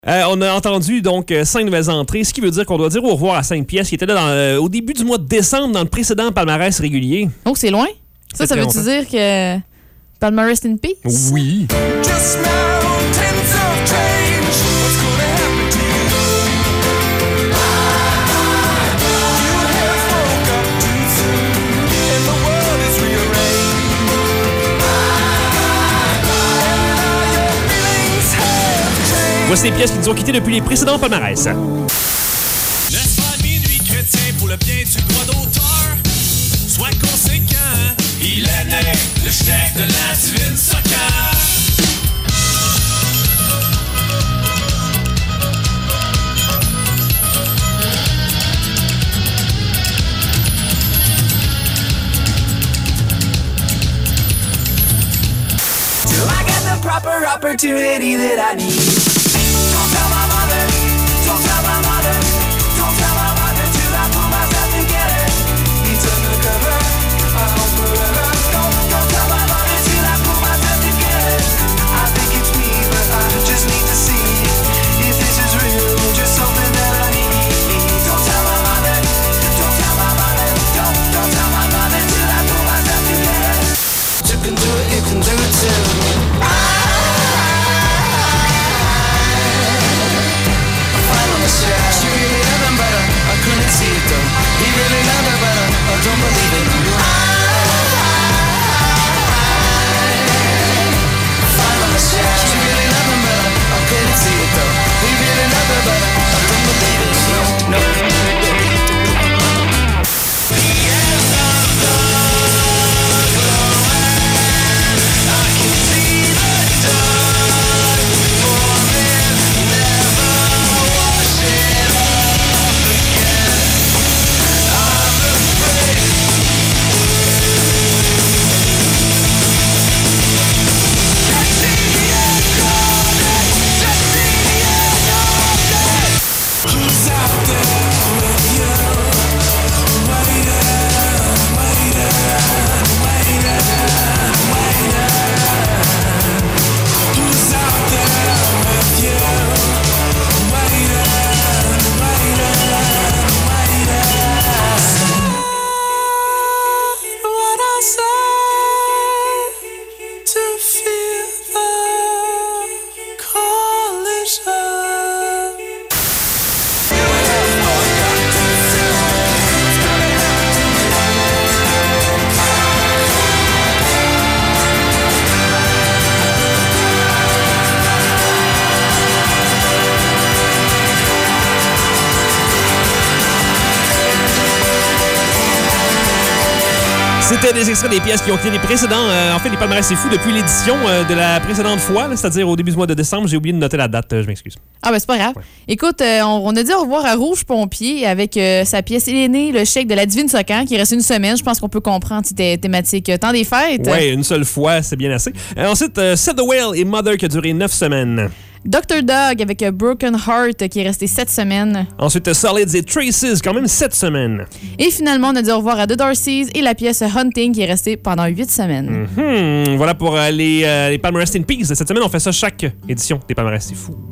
On a entendu donc 5 nouvelles entrées, ce qui veut dire qu'on doit dire au revoir à 5 pièces qui étaient là au début du mois de décembre dans le précédent palmarès régulier. Donc c'est loin? Ça veut-tu dire que palmarès in peace? Oui. Voici les pièces qui nous ont quittés depuis les précédents palmarès. N'est-ce pas minuit chrétien pour le bien du droit d'auteur? Sois conséquent, il est né, le chef de la divine soccer. Till I get the proper opportunity that I need. Don't tell my mother, don't tell my mother, don't tell my mother till I pull myself together. It's undercover, I hope forever. Don't tell my mother till I pull myself together. I think it's me, but I just need to see if this is real, just something that I need. Don't tell my mother, don't tell my mother, don't tell my mother till I pull myself together. You can do it, you can do it too. She really loved him, but I couldn't see it though. He really loved her, but I don't believe it. She really loved him, but I couldn't see it though. He really loved her, but I don't believe it. No. C'était des extraits des pièces qui ont quitté les précédents. En fait, les palmarès, c'est fou depuis l'édition de la précédente fois, là, c'est-à-dire au début du mois de décembre. J'ai oublié de noter la date, je m'excuse. Ah, ben c'est pas grave. Ouais. Écoute, on a dit au revoir à Rouge Pompier avec sa pièce Il est né, le chèque de la divine soccer, qui reste une semaine. Je pense qu'on peut comprendre cette thématique. Temps des fêtes. Oui, une seule fois, c'est bien assez. Ensuite, Set the Whale et Mother qui a duré 9 semaines. Dr. Dog avec Broken Heart qui est resté 7 semaines. Ensuite, Solids et Traces, quand même 7 semaines. Et finalement, on a dit au revoir à The Darcys et la pièce Hunting qui est restée pendant 8 semaines. Voilà pour les palmarès in peace. Cette semaine, on fait ça chaque édition des palmarès. C'est fou.